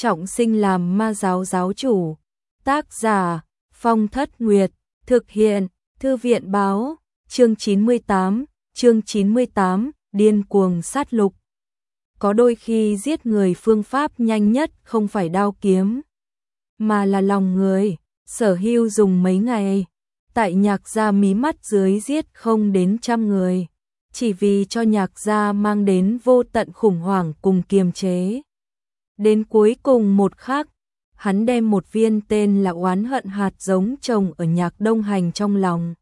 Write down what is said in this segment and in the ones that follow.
trọng sinh làm ma giáo giáo chủ. Tác giả Phong Thất Nguyệt, thực hiện Thư viện báo, chương 98, điên cuồng sát lục. Có đôi khi giết người phương pháp nhanh nhất không phải đao kiếm, mà là lòng người. Sở Hưu dùng mấy ngày tại Nhạc gia mí mắt dưới giết không đến 100 người, chỉ vì cho Nhạc gia mang đến vô tận khủng hoảng cùng kiềm chế. Đến cuối cùng một khắc, hắn đem một viên tên là oán hận hạt giống trồng ở Nhạc Đông Hành trong lòng.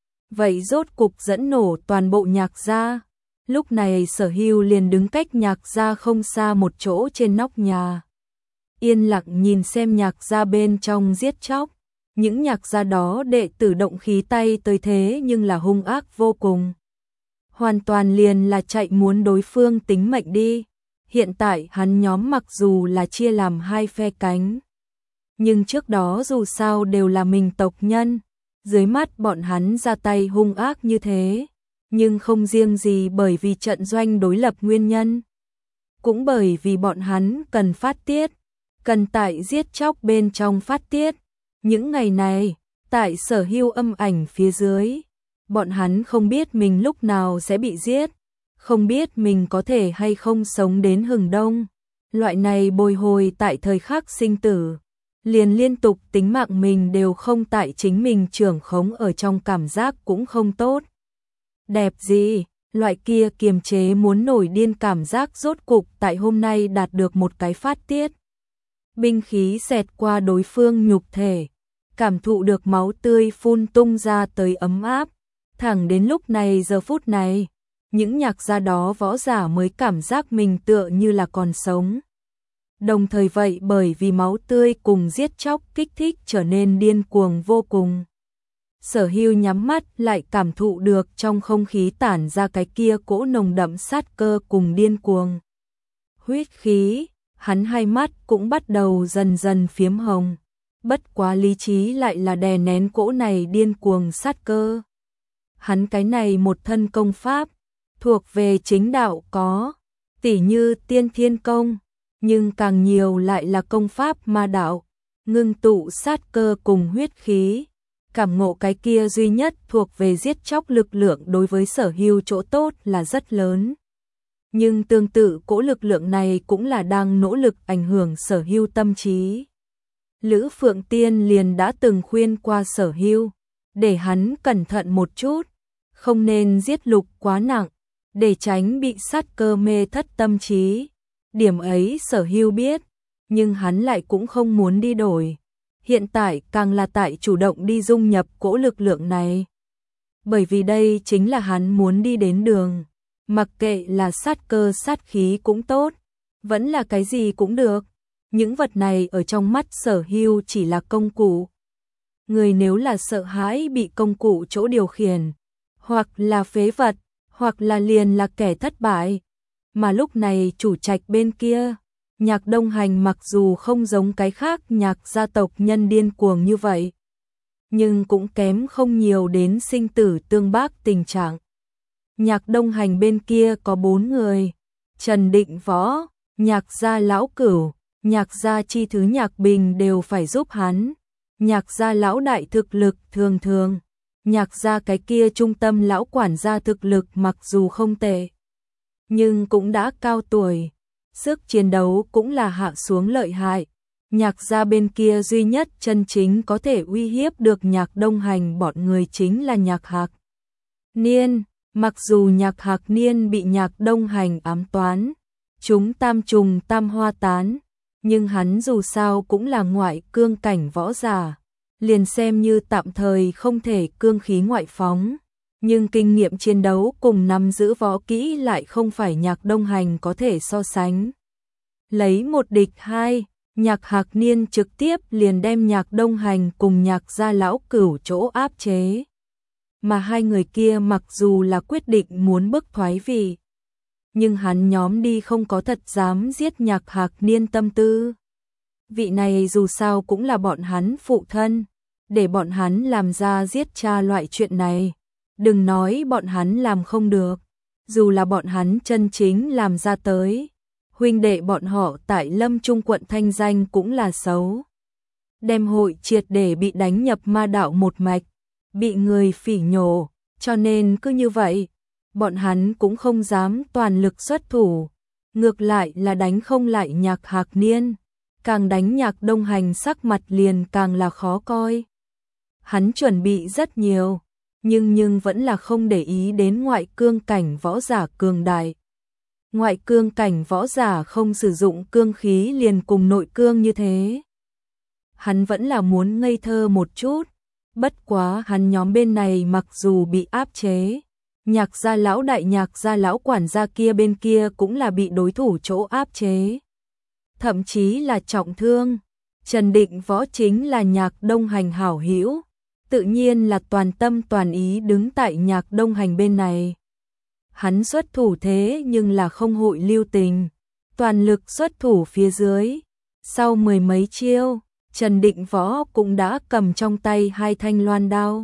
Vậy rốt cục dẫn nổ toàn bộ Nhạc gia. Lúc này Sở Hưu liền đứng cách Nhạc gia không xa một chỗ trên nóc nhà, yên lặng nhìn xem Nhạc gia bên trong giết chóc. Những Nhạc gia đó đệ tử động khí tay tới thế nhưng là hung ác vô cùng. Hoàn toàn liền là chạy muốn đối phương tính mệnh đi. Hiện tại hắn nhóm mặc dù là chia làm hai phe cánh, nhưng trước đó dù sao đều là mình tộc nhân. Dưới mắt bọn hắn ra tay hung ác như thế, nhưng không riêng gì bởi vì trận doanh đối lập nguyên nhân, cũng bởi vì bọn hắn cần phát tiết, cần tại giết chóc bên trong phát tiết. Những ngày này, tại Sở Hưu âm ảnh phía dưới, bọn hắn không biết mình lúc nào sẽ bị giết, không biết mình có thể hay không sống đến hừng đông. Loại này bồi hồi tại thời khắc sinh tử, liền liên tục tính mạng mình đều không tại chính mình trưởng khống ở trong cảm giác cũng không tốt. Đẹp gì, loại kia kiềm chế muốn nổi điên cảm giác rốt cục tại hôm nay đạt được một cái phát tiết. Binh khí xẹt qua đối phương nhục thể, cảm thụ được máu tươi phun tung ra tới ấm áp. Thẳng đến lúc này giờ phút này, những Nhạc gia đó võ giả mới cảm giác mình tựa như là còn sống. Đồng thời vậy bởi vì máu tươi cùng giết chóc kích thích trở nên điên cuồng vô cùng. Sở Hưu nhắm mắt lại cảm thụ được trong không khí tản ra cái kia cỗ nồng đậm sát cơ cùng điên cuồng. Huyết khí, hắn hai mắt cũng bắt đầu dần dần phiếm hồng. Bất quá lý trí lại là đè nén cỗ này điên cuồng sát cơ. Hắn cái này một thân công pháp, thuộc về chính đạo có, tỉ như Tiên Thiên Công, nhưng càng nhiều lại là công pháp ma đạo, ngưng tụ sát cơ cùng huyết khí. Cảm ngộ cái kia duy nhất thuộc về giết chóc lực lượng đối với Sở Hưu chỗ tốt là rất lớn. Nhưng tương tự cỗ lực lượng này cũng là đang nỗ lực ảnh hưởng Sở Hưu tâm trí. Lữ Phượng Tiên liền đã từng khuyên qua Sở Hưu, để hắn cẩn thận một chút, không nên giết lục quá nặng, để tránh bị sát cơ mê thất tâm trí. Điểm ấy Sở Hưu biết, nhưng hắn lại cũng không muốn đi đổi. Hiện tại càng là tại chủ động đi dung nhập cỗ lực lượng này. Bởi vì đây chính là hắn muốn đi đến đường. Mặc kệ là sát cơ sát khí cũng tốt, vẫn là cái gì cũng được. Những vật này ở trong mắt Sở Hưu chỉ là công cụ. Người nếu là sợ hãi bị công cụ chỗ điều khiển, hoặc là phế vật, hoặc là liền là kẻ thất bại. Mà lúc này chủ trạch bên kia, Nhạc Đông Hành mặc dù không giống cái khác Nhạc gia tộc nhân điên cuồng như vậy, nhưng cũng kém không nhiều đến sinh tử tương bác tình trạng. Nhạc Đông Hành bên kia có 4 người, Trần Định Võ, Nhạc gia lão cửu, Nhạc gia chi thứ Nhạc Bình đều phải giúp hắn. Nhạc gia lão đại thực lực thường thường, Nhạc gia cái kia trung tâm lão quản gia thực lực mặc dù không tệ, nhưng cũng đã cao tuổi, sức chiến đấu cũng là hạ xuống lợi hại. Nhạc gia bên kia duy nhất chân chính có thể uy hiếp được Nhạc Đông Hành bọn người chính là Nhạc Hạc Niên. Mặc dù Nhạc Hạc Niên bị Nhạc Đông Hành ám toán, chúng tam trùng tam hoa tán, nhưng hắn dù sao cũng là ngoại cương cảnh võ giả, liền xem như tạm thời không thể cương khí ngoại phóng, nhưng kinh nghiệm chiến đấu cùng nắm giữ võ kỹ lại không phải Nhạc Đông Hành có thể so sánh. Lấy một địch hai, Nhạc Hạc Niên trực tiếp liền đem Nhạc Đông Hành cùng Nhạc gia lão cửu chỗ áp chế. Mà hai người kia mặc dù là quyết định muốn bức thoái vị, nhưng hắn nhóm đi không có thật dám giết Nhạc Hạc Niên tâm tư. Vị này dù sao cũng là bọn hắn phụ thân, để bọn hắn làm ra giết cha loại chuyện này, đừng nói bọn hắn làm không được, dù là bọn hắn chân chính làm ra tới, huynh đệ bọn họ tại Lâm Trung quận thanh danh cũng là xấu. Đem hội triệt để bị đánh nhập ma đạo một mạch, bị người phỉ nhổ, cho nên cứ như vậy, bọn hắn cũng không dám toàn lực xuất thủ, ngược lại là đánh không lại Nhạc Hạc Niên, càng đánh Nhạc Đông Hành sắc mặt liền càng là khó coi. Hắn chuẩn bị rất nhiều, nhưng vẫn là không để ý đến ngoại cương cảnh võ giả cường đại. Ngoại cương cảnh võ giả không sử dụng cương khí liền cùng nội cương như thế. Hắn vẫn là muốn ngây thơ một chút, bất quá hắn nhóm bên này mặc dù bị áp chế, Nhạc gia lão đại Nhạc gia lão quản gia kia bên kia cũng là bị đối thủ chỗ áp chế. Thậm chí là trọng thương, Trần Định Võ chính là Nhạc Đông Hành hảo hữu, tự nhiên là toàn tâm toàn ý đứng tại Nhạc Đông Hành bên này. Hắn xuất thủ thế nhưng là không hội lưu tình, toàn lực xuất thủ phía dưới. Sau mười mấy chiêu, Trần Định Võ cũng đã cầm trong tay hai thanh loan đao,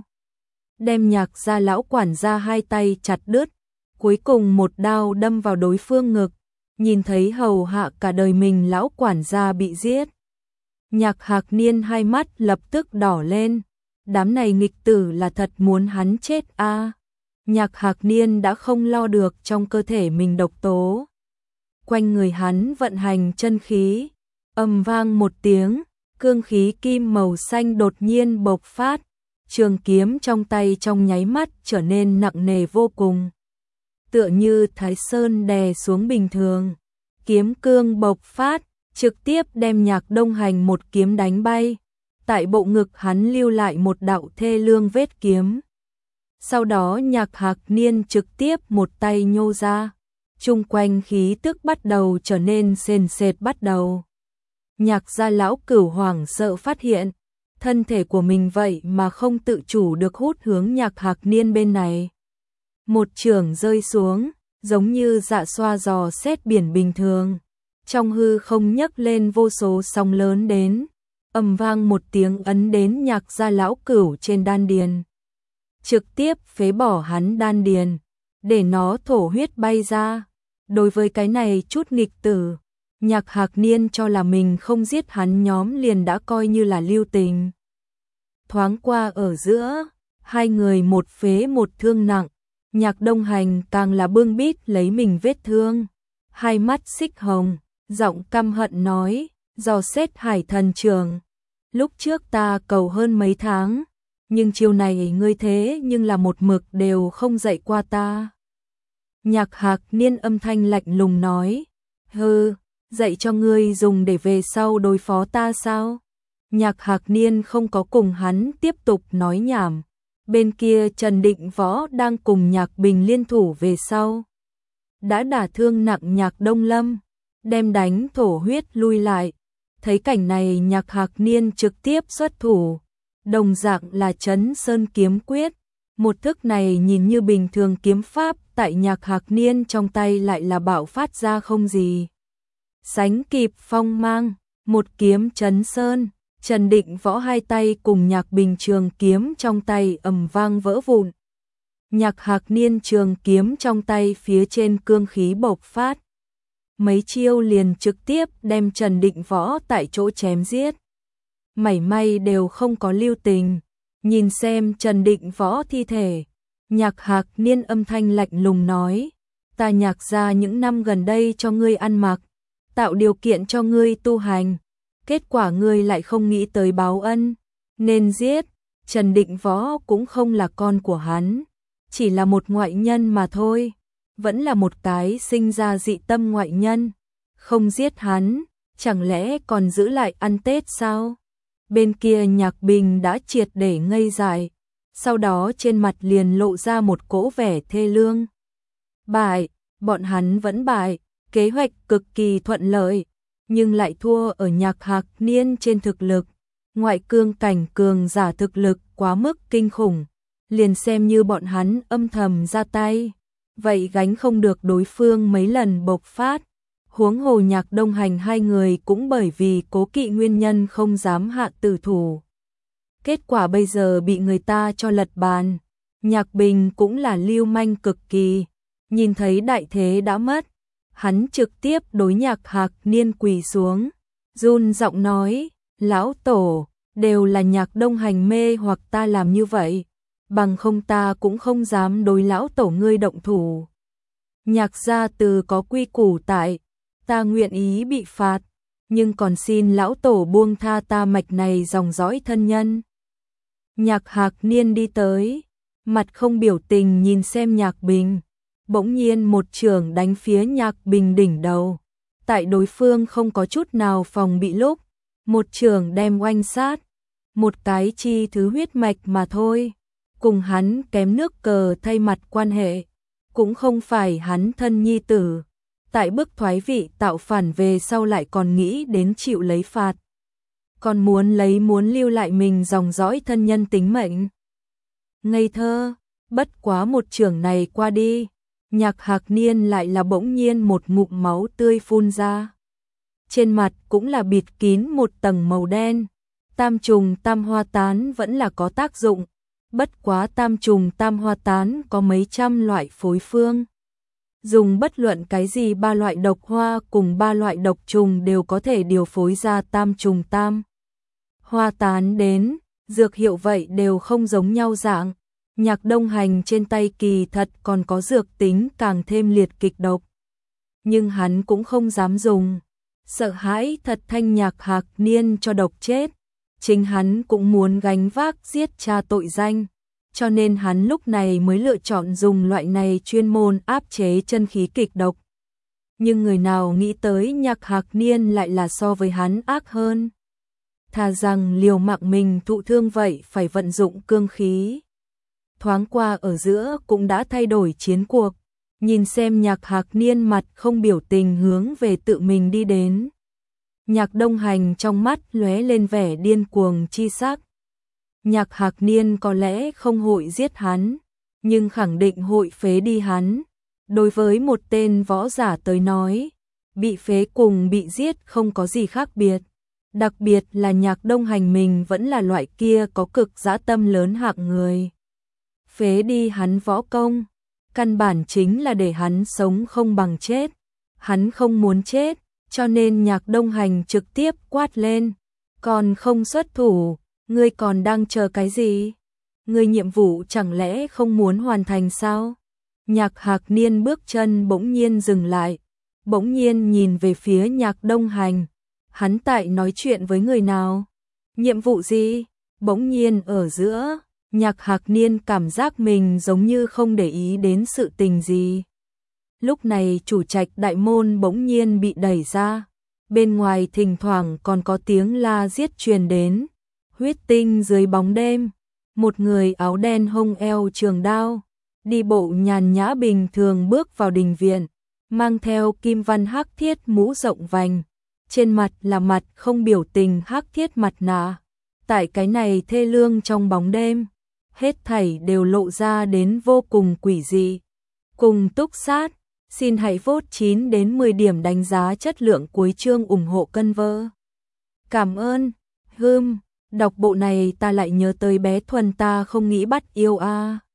đem Nhạc gia lão quản gia hai tay chặt đứt, cuối cùng một đao đâm vào đối phương ngực, nhìn thấy hầu hạ cả đời mình lão quản gia bị giết. Nhạc Hạc Niên hai mắt lập tức đỏ lên, đám này nghịch tử là thật muốn hắn chết a. Nhạc Hạc Niên đã không lo được trong cơ thể mình độc tố. Quanh người hắn vận hành chân khí, ầm vang một tiếng, cương khí kim màu xanh đột nhiên bộc phát, trường kiếm trong tay trong nháy mắt trở nên nặng nề vô cùng. Tựa như Thái Sơn đè xuống bình thường, kiếm cương bộc phát, trực tiếp đem Nhạc Đông Hành một kiếm đánh bay. Tại bộ ngực hắn lưu lại một đạo thê lương vết kiếm. Sau đó Nhạc Hạc Niên trực tiếp một tay nhô ra, chung quanh khí tức bắt đầu trở nên sền sệt bắt đầu. Nhạc gia lão cửu hoảng sợ phát hiện, thân thể của mình vậy mà không tự chủ được hút hướng Nhạc Hạc Niên bên này. Một chưởng rơi xuống, giống như dạ xoa giò xét biển bình thường, trong hư không nhấc lên vô số sóng lớn đến, ầm vang một tiếng ấn đến Nhạc gia lão cửu trên đan điền, trực tiếp phế bỏ hắn đan điền, để nó thổ huyết bay ra. Đối với cái này chút nghịch tử, Nhạc Hạc Niên cho là mình không giết hắn nhóm liền đã coi như là lưu tình. Thoáng qua ở giữa, hai người một phế một thương nặng, Nhạc Đông Hành càng là bưng bít lấy mình vết thương, hai mắt xích hồng, giọng căm hận nói, dò xét Hải Thần Trường, lúc trước ta cầu hơn mấy tháng, nhưng chiều này ngươi thế nhưng là một mực đều không dạy qua ta. Nhạc Hạc Niên âm thanh lạnh lùng nói, hừ, dạy cho ngươi dùng để về sau đối phó ta sao? Nhạc Hạc Niên không có cùng hắn tiếp tục nói nhảm. Bên kia Trần Định Võ đang cùng Nhạc Bình liên thủ về sau, đã đả thương nặng Nhạc Đông Lâm, đem đánh thổ huyết lui lại. Thấy cảnh này Nhạc Hạc Niên trực tiếp xuất thủ, đồng dạng là Trấn Sơn kiếm quyết. Một thức này nhìn như bình thường kiếm pháp, tại Nhạc Hạc Niên trong tay lại là bạo phát ra không gì sánh kịp phong mang, một kiếm Trấn Sơn. Trần Định Võ hai tay cùng Nhạc Bình trường kiếm trong tay ầm vang vỡ vụn. Nhạc Hạc Niên trường kiếm trong tay phía trên cương khí bộc phát. Mấy chiêu liền trực tiếp đem Trần Định Võ tại chỗ chém giết. Mảy may đều không có lưu tình. Nhìn xem Trần Định Võ thi thể, Nhạc Hạc Niên âm thanh lạnh lùng nói, ta Nhạc gia những năm gần đây cho ngươi ăn mặc, tạo điều kiện cho ngươi tu hành. Kết quả ngươi lại không nghĩ tới báo ân, nên giết. Trần Định Võ cũng không là con của hắn, chỉ là một ngoại nhân mà thôi, vẫn là một cái sinh ra dị tâm ngoại nhân. Không giết hắn, chẳng lẽ còn giữ lại ăn Tết sao? Bên kia Nhạc Bình đã triệt để ngây dại, sau đó trên mặt liền lộ ra một cỗ vẻ thê lương. Bại, bọn hắn vẫn bại, kế hoạch cực kỳ thuận lợi, nhưng lại thua ở Nhạc Hạc Niên trên thực lực. Ngoại cương cảnh cường giả thực lực quá mức kinh khủng, liền xem như bọn hắn âm thầm ra tay, vậy gánh không được đối phương mấy lần bộc phát. Huống hồ Nhạc Đông Hành hai người cũng bởi vì cố kỵ nguyên nhân không dám hạ tử thủ. Kết quả bây giờ bị người ta cho lật bàn. Nhạc Bình cũng là lưu manh cực kỳ, nhìn thấy đại thế đã mất, hắn trực tiếp đối Nhạc Hạc Niên quỳ xuống, run giọng nói, lão tổ, đều là Nhạc Đông Hành mê hoặc ta làm như vậy, bằng không ta cũng không dám đối lão tổ ngươi động thủ. Nhạc gia từ có quy củ tại, ta nguyện ý bị phạt, nhưng còn xin lão tổ buông tha ta mạch này dòng dõi thân nhân. Nhạc Hạc Niên đi tới, mặt không biểu tình nhìn xem Nhạc Bình, bỗng nhiên một chưởng đánh phía Nhạc Bình đỉnh đầu. Tại đối phương không có chút nào phòng bị lúc, một chưởng đem oanh sát, một cái chi thứ huyết mạch mà thôi, cùng hắn kém nước cờ thay mặt quan hệ, cũng không phải hắn thân nhi tử. Tại bức thoái vị tạo phản về sau lại còn nghĩ đến chịu lấy phạt, còn muốn lưu lại mình dòng dõi thân nhân tính mệnh. Ngây thơ, bất quá một chưởng này qua đi, Nhạc Hạc Niên lại là bỗng nhiên một ngụm máu tươi phun ra. Trên mặt cũng là bịt kín một tầng màu đen. Tam trùng tam hoa tán vẫn là có tác dụng, bất quá tam trùng tam hoa tán có mấy trăm loại phối phương. Dùng bất luận cái gì ba loại độc hoa cùng ba loại độc trùng đều có thể điều phối ra tam trùng tam hoa tán đến, dược hiệu vậy đều không giống nhau dạng. Nhạc Đông Hành trên tay kỳ thật còn có dược tính càng thêm liệt kịch độc, nhưng hắn cũng không dám dùng, sợ hãi thật thanh Nhạc Hạc Niên cho độc chết. Chính hắn cũng muốn gánh vác giết cha tội danh, cho nên hắn lúc này mới lựa chọn dùng loại này chuyên môn áp chế chân khí kịch độc. Nhưng người nào nghĩ tới Nhạc Hạc Niên lại là so với hắn ác hơn. Thà rằng liều mạng mình thụ thương vậy phải vận dụng cương khí. Thoáng qua ở giữa cũng đã thay đổi chiến cuộc, nhìn xem Nhạc Hạc Niên mặt không biểu tình hướng về tự mình đi đến. Nhạc Đông Hành trong mắt lóe lên vẻ điên cuồng chi sắc. Nhạc Hạc Niên có lẽ không hội giết hắn, nhưng khẳng định hội phế đi hắn. Đối với một tên võ giả tới nói, bị phế cùng bị giết không có gì khác biệt. Đặc biệt là Nhạc Đông Hành mình vẫn là loại kia có cực dã tâm lớn hạng người. Phế đi hắn võ công, căn bản chính là để hắn sống không bằng chết. Hắn không muốn chết, cho nên Nhạc Đông Hành trực tiếp quát lên, còn không xuất thủ, ngươi còn đang chờ cái gì? Ngươi nhiệm vụ chẳng lẽ không muốn hoàn thành sao? Nhạc Hạc Niên bước chân bỗng nhiên dừng lại, bỗng nhiên nhìn về phía Nhạc Đông Hành. Hắn tại nói chuyện với người nào? Nhiệm vụ gì? Bỗng nhiên ở giữa, Nhạc Hạc Niên cảm giác mình giống như không để ý đến sự tình gì. Lúc này chủ trạch đại môn bỗng nhiên bị đẩy ra, bên ngoài thỉnh thoảng còn có tiếng la giết truyền đến. Huyết tinh dưới bóng đêm, một người áo đen hông eo trường đao, đi bộ nhàn nhã bình thường bước vào đình viện, mang theo kim văn hắc thiết mũ rộng vành, trên mặt là mặt không biểu tình hắc thiết mặt nạ. Tại cái này thê lương trong bóng đêm, hết thảy đều lộ ra đến vô cùng quỷ dị. Cùng túc sát, xin hãy vote 9 đến 10 điểm đánh giá chất lượng cuối chương ủng hộ cân vơ. Cảm ơn. Đọc bộ này ta lại nhớ tới bé Thuần ta không nghĩ bắt yêu a.